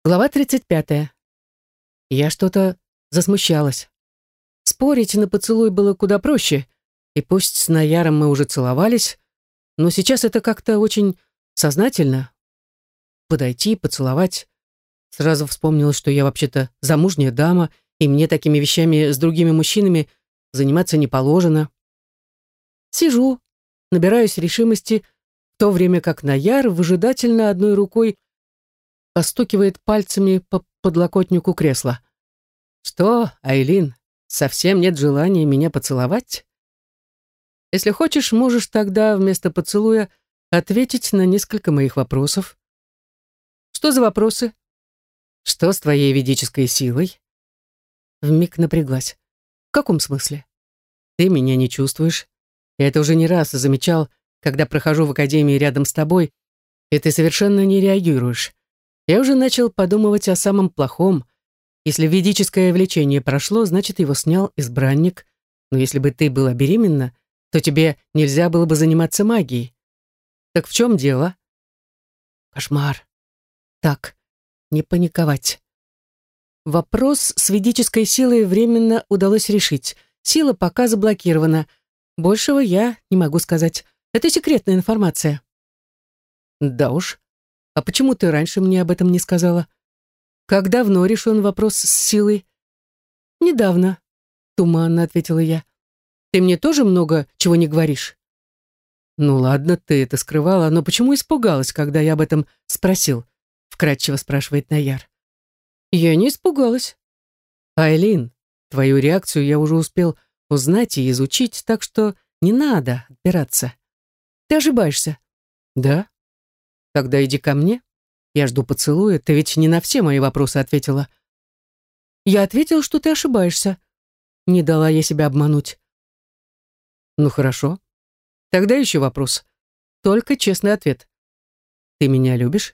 Глава 35. Я что-то засмущалась. Спорить на поцелуй было куда проще, и пусть с Наяром мы уже целовались, но сейчас это как-то очень сознательно. Подойти, поцеловать. Сразу вспомнилось, что я вообще-то замужняя дама, и мне такими вещами с другими мужчинами заниматься не положено. Сижу, набираюсь решимости, в то время как Наяр выжидательно одной рукой постукивает пальцами по подлокотнику кресла. «Что, Айлин, совсем нет желания меня поцеловать? Если хочешь, можешь тогда вместо поцелуя ответить на несколько моих вопросов». «Что за вопросы?» «Что с твоей ведической силой?» Вмиг напряглась. «В каком смысле?» «Ты меня не чувствуешь. Я это уже не раз замечал, когда прохожу в академии рядом с тобой, и ты совершенно не реагируешь. Я уже начал подумывать о самом плохом. Если ведическое влечение прошло, значит, его снял избранник. Но если бы ты была беременна, то тебе нельзя было бы заниматься магией. Так в чем дело?» Кошмар. Так, не паниковать. Вопрос с ведической силой временно удалось решить. Сила пока заблокирована. Большего я не могу сказать. Это секретная информация. Да уж. А почему ты раньше мне об этом не сказала? Как давно решен вопрос с силой? Недавно, туманно ответила я. Ты мне тоже много чего не говоришь? Ну ладно, ты это скрывала, но почему испугалась, когда я об этом спросил? Вкратчиво спрашивает Наяр. Я не испугалась. Айлин, твою реакцию я уже успел узнать и изучить, так что не надо отпираться. Ты ошибаешься. Да? Тогда иди ко мне. Я жду поцелуя. Ты ведь не на все мои вопросы ответила. Я ответил, что ты ошибаешься. Не дала я себя обмануть. Ну хорошо. Тогда еще вопрос. Только честный ответ. Ты меня любишь?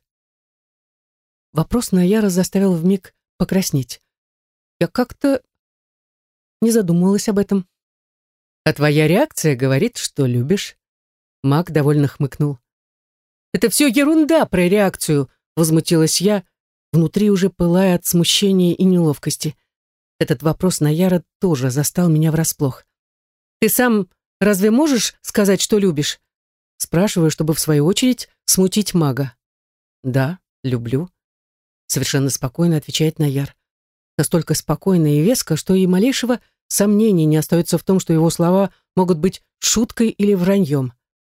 Вопрос Наяра заставил вмиг покраснеть. Я как-то не задумывалась об этом. А твоя реакция говорит, что любишь. Маг довольно хмыкнул. «Это все ерунда про реакцию», — возмутилась я, внутри уже пылая от смущения и неловкости. Этот вопрос Наяра тоже застал меня врасплох. «Ты сам разве можешь сказать, что любишь?» Спрашиваю, чтобы в свою очередь смутить мага. «Да, люблю», — совершенно спокойно отвечает Наяр. Настолько спокойно и веско, что и малейшего сомнения не остается в том, что его слова могут быть шуткой или враньем.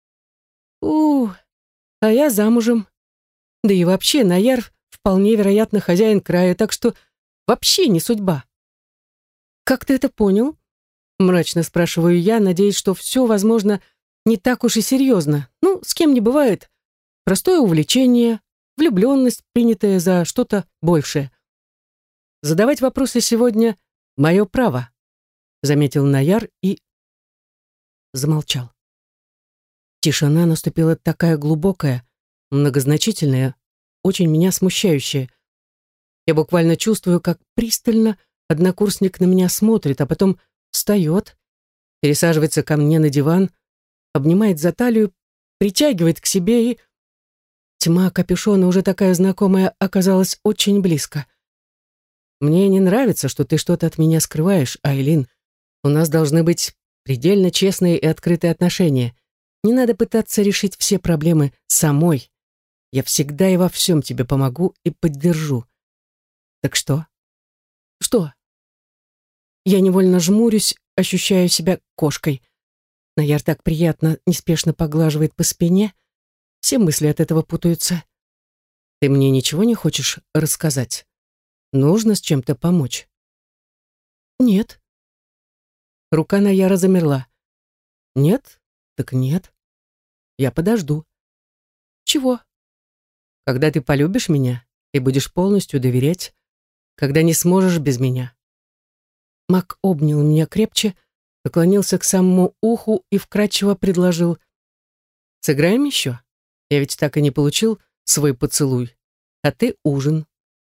А я замужем. Да и вообще, Наяр вполне вероятно хозяин края, так что вообще не судьба. «Как ты это понял?» Мрачно спрашиваю я, надеясь, что все, возможно, не так уж и серьезно. Ну, с кем не бывает. Простое увлечение, влюбленность, принятая за что-то большее. Задавать вопросы сегодня — мое право, заметил Наяр и замолчал. Тишина наступила такая глубокая, многозначительная, очень меня смущающая. Я буквально чувствую, как пристально однокурсник на меня смотрит, а потом встает, пересаживается ко мне на диван, обнимает за талию, притягивает к себе и... Тьма капюшона, уже такая знакомая, оказалась очень близко. «Мне не нравится, что ты что-то от меня скрываешь, Айлин. У нас должны быть предельно честные и открытые отношения. Не надо пытаться решить все проблемы самой. Я всегда и во всем тебе помогу и поддержу. Так что?» «Что?» Я невольно жмурюсь, ощущаю себя кошкой. Наяр так приятно, неспешно поглаживает по спине. Все мысли от этого путаются. «Ты мне ничего не хочешь рассказать? Нужно с чем-то помочь?» «Нет». Рука Наяра замерла. «Нет? Так нет. Я подожду». «Чего?» «Когда ты полюбишь меня и будешь полностью доверять, когда не сможешь без меня». Мак обнял меня крепче, наклонился к самому уху и вкрадчиво предложил: «Сыграем еще? Я ведь так и не получил свой поцелуй, а ты ужин».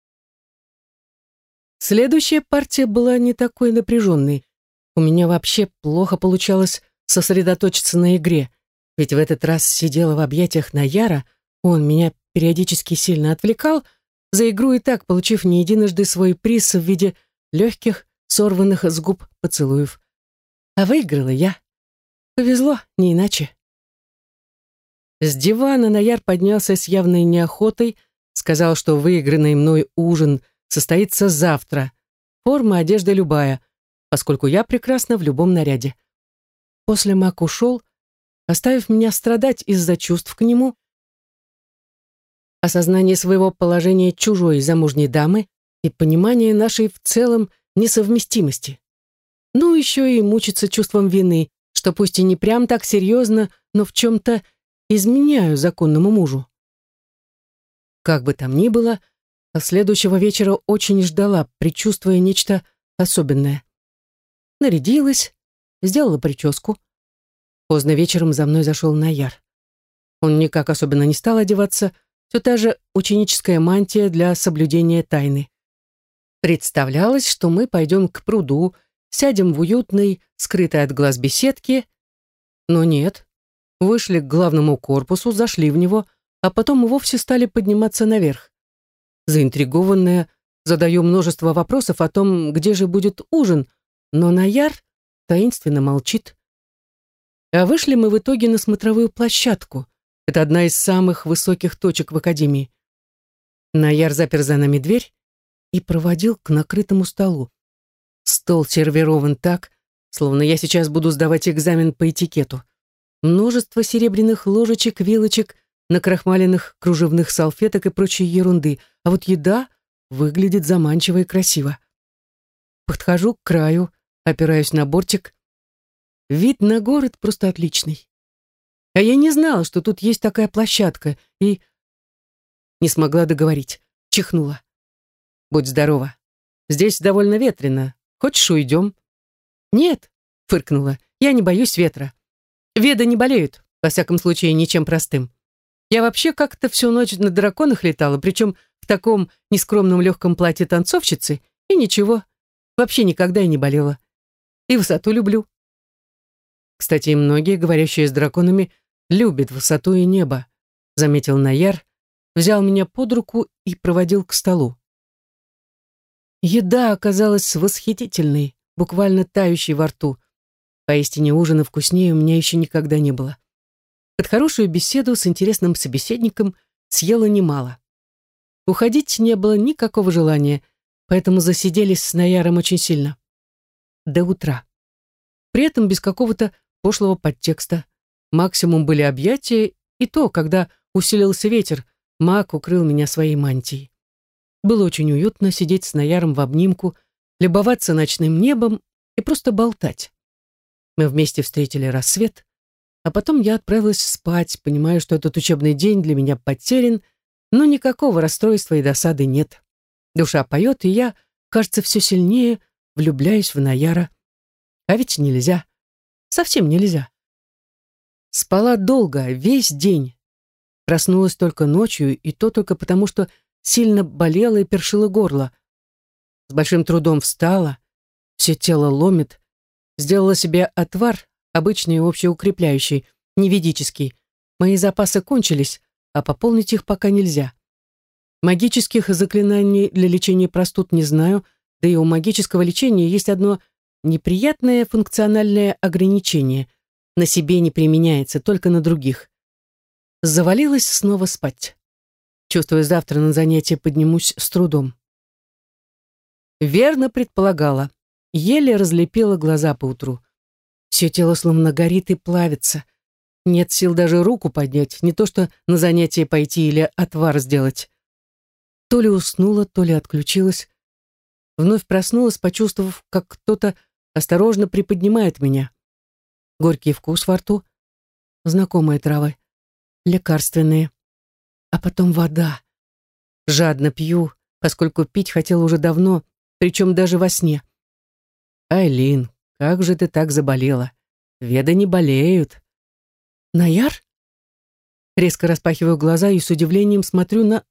Следующая партия была не такой напряженной. У меня вообще плохо получалось сосредоточиться на игре, ведь в этот раз сидела в объятиях Наяра, он меня периодически сильно отвлекал, за игру и так получив не единожды свой приз в виде легких, сорванных с губ поцелуев. А выиграла я. Повезло, не иначе. С дивана Наяр поднялся с явной неохотой, сказал, что выигранный мной ужин состоится завтра. Форма, одежда любая, поскольку я прекрасна в любом наряде. После Мак ушел, оставив меня страдать из-за чувств к нему, осознание своего положения чужой замужней дамы и понимание нашей в целом несовместимости. Ну, еще и мучиться чувством вины, что пусть и не прям так серьезно, но в чем-то изменяю законному мужу. Как бы там ни было, а следующего вечера очень ждала, предчувствуя нечто особенное. Нарядилась, сделала прическу. Поздно вечером за мной зашел Наяр. Он никак особенно не стал одеваться, все та же ученическая мантия для соблюдения тайны. Представлялось, что мы пойдем к пруду, сядем в уютной, скрытой от глаз беседке, но нет. Вышли к главному корпусу, зашли в него, а потом и вовсе стали подниматься наверх. Заинтригованная, задаю множество вопросов о том, где же будет ужин, но Наяр таинственно молчит. А вышли мы в итоге на смотровую площадку. Это одна из самых высоких точек в академии. Наяр запер за нами дверь и проводил к накрытому столу. Стол сервирован так, словно я сейчас буду сдавать экзамен по этикету. Множество серебряных ложечек, вилочек, накрахмаленных кружевных салфеток и прочей ерунды, а вот еда выглядит заманчиво и красиво. Подхожу к краю, опираюсь на бортик. Вид на город просто отличный. А я не знала, что тут есть такая площадка, и не смогла договорить, чихнула. Будь здорова. Здесь довольно ветрено. Хочешь, уйдем? Нет, фыркнула, я не боюсь ветра. Веды не болеют, во всяком случае, ничем простым. Я вообще как-то всю ночь на драконах летала, причем в таком нескромном легком платье танцовщицы, и ничего, вообще никогда и не болела. И высоту люблю. Кстати, многие, говорящие с драконами, любят высоту и небо, заметил Наяр, взял меня под руку и проводил к столу. Еда оказалась восхитительной, буквально тающей во рту. Поистине ужина вкуснее у меня еще никогда не было. Под хорошую беседу с интересным собеседником съела немало. Уходить не было никакого желания, поэтому засиделись с Наяром очень сильно. До утра. При этом без какого-то пошлого подтекста. Максимум были объятия, и то, когда усилился ветер, Мак укрыл меня своей мантией. Было очень уютно сидеть с Наяром в обнимку, любоваться ночным небом и просто болтать. Мы вместе встретили рассвет, а потом я отправилась спать, понимая, что этот учебный день для меня потерян, но никакого расстройства и досады нет. Душа поет, и я, кажется, все сильнее влюбляюсь в Наяра. А ведь нельзя. Совсем нельзя. Спала долго, весь день. Проснулась только ночью, и то только потому, что сильно болело и першило горло. С большим трудом встала, все тело ломит, сделала себе отвар, обычный общеукрепляющий, не ведический. Мои запасы кончились, а пополнить их пока нельзя. Магических заклинаний для лечения простуд не знаю, да и у магического лечения есть одно неприятное функциональное ограничение. На себе не применяется, только на других. Завалилась снова спать. Чувствую, завтра на занятие поднимусь с трудом. Верно предполагала. Еле разлепила глаза поутру. Все тело словно горит и плавится. Нет сил даже руку поднять, не то что на занятие пойти или отвар сделать. То ли уснула, то ли отключилась. Вновь проснулась, почувствовав, как кто-то осторожно приподнимает меня. Горький вкус во рту, знакомые травы, лекарственные. А потом вода. Жадно пью, поскольку пить хотела уже давно, причем даже во сне. Айлин, как же ты так заболела? Веды не болеют. Наяр? Резко распахиваю глаза и с удивлением смотрю на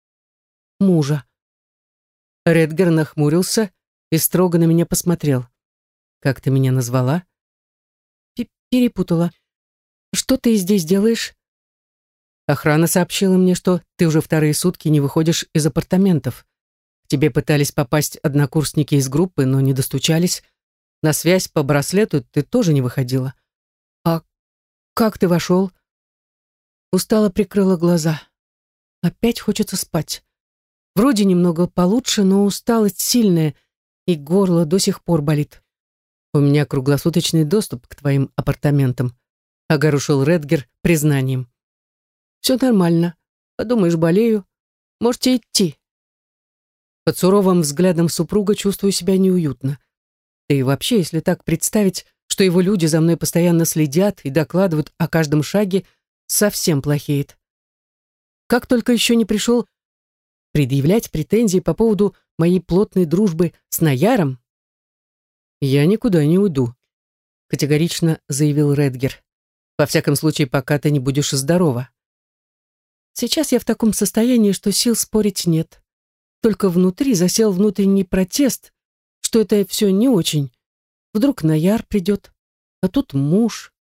мужа. Редгер нахмурился и строго на меня посмотрел. Как ты меня назвала? Перепутала. Что ты здесь делаешь? Охрана сообщила мне, что ты уже вторые сутки не выходишь из апартаментов. К тебе пытались попасть однокурсники из группы, но не достучались. На связь по браслету ты тоже не выходила. А как ты вошел? Устало прикрыла глаза. Опять хочется спать. Вроде немного получше, но усталость сильная, и горло до сих пор болит. У меня круглосуточный доступ к твоим апартаментам, огорошил Редгер признанием. Все нормально. Подумаешь, болею. Можете идти. Под суровым взглядом супруга чувствую себя неуютно. Да и вообще, если так представить, что его люди за мной постоянно следят и докладывают о каждом шаге, совсем плохеет. Как только еще не пришел предъявлять претензии по поводу моей плотной дружбы с Наяром, я никуда не уйду, категорично заявил Редгер. Во всяком случае, пока ты не будешь здорова. Сейчас я в таком состоянии, что сил спорить нет. Только внутри засел внутренний протест, что это все не очень. Вдруг Наяр придет, а тут муж.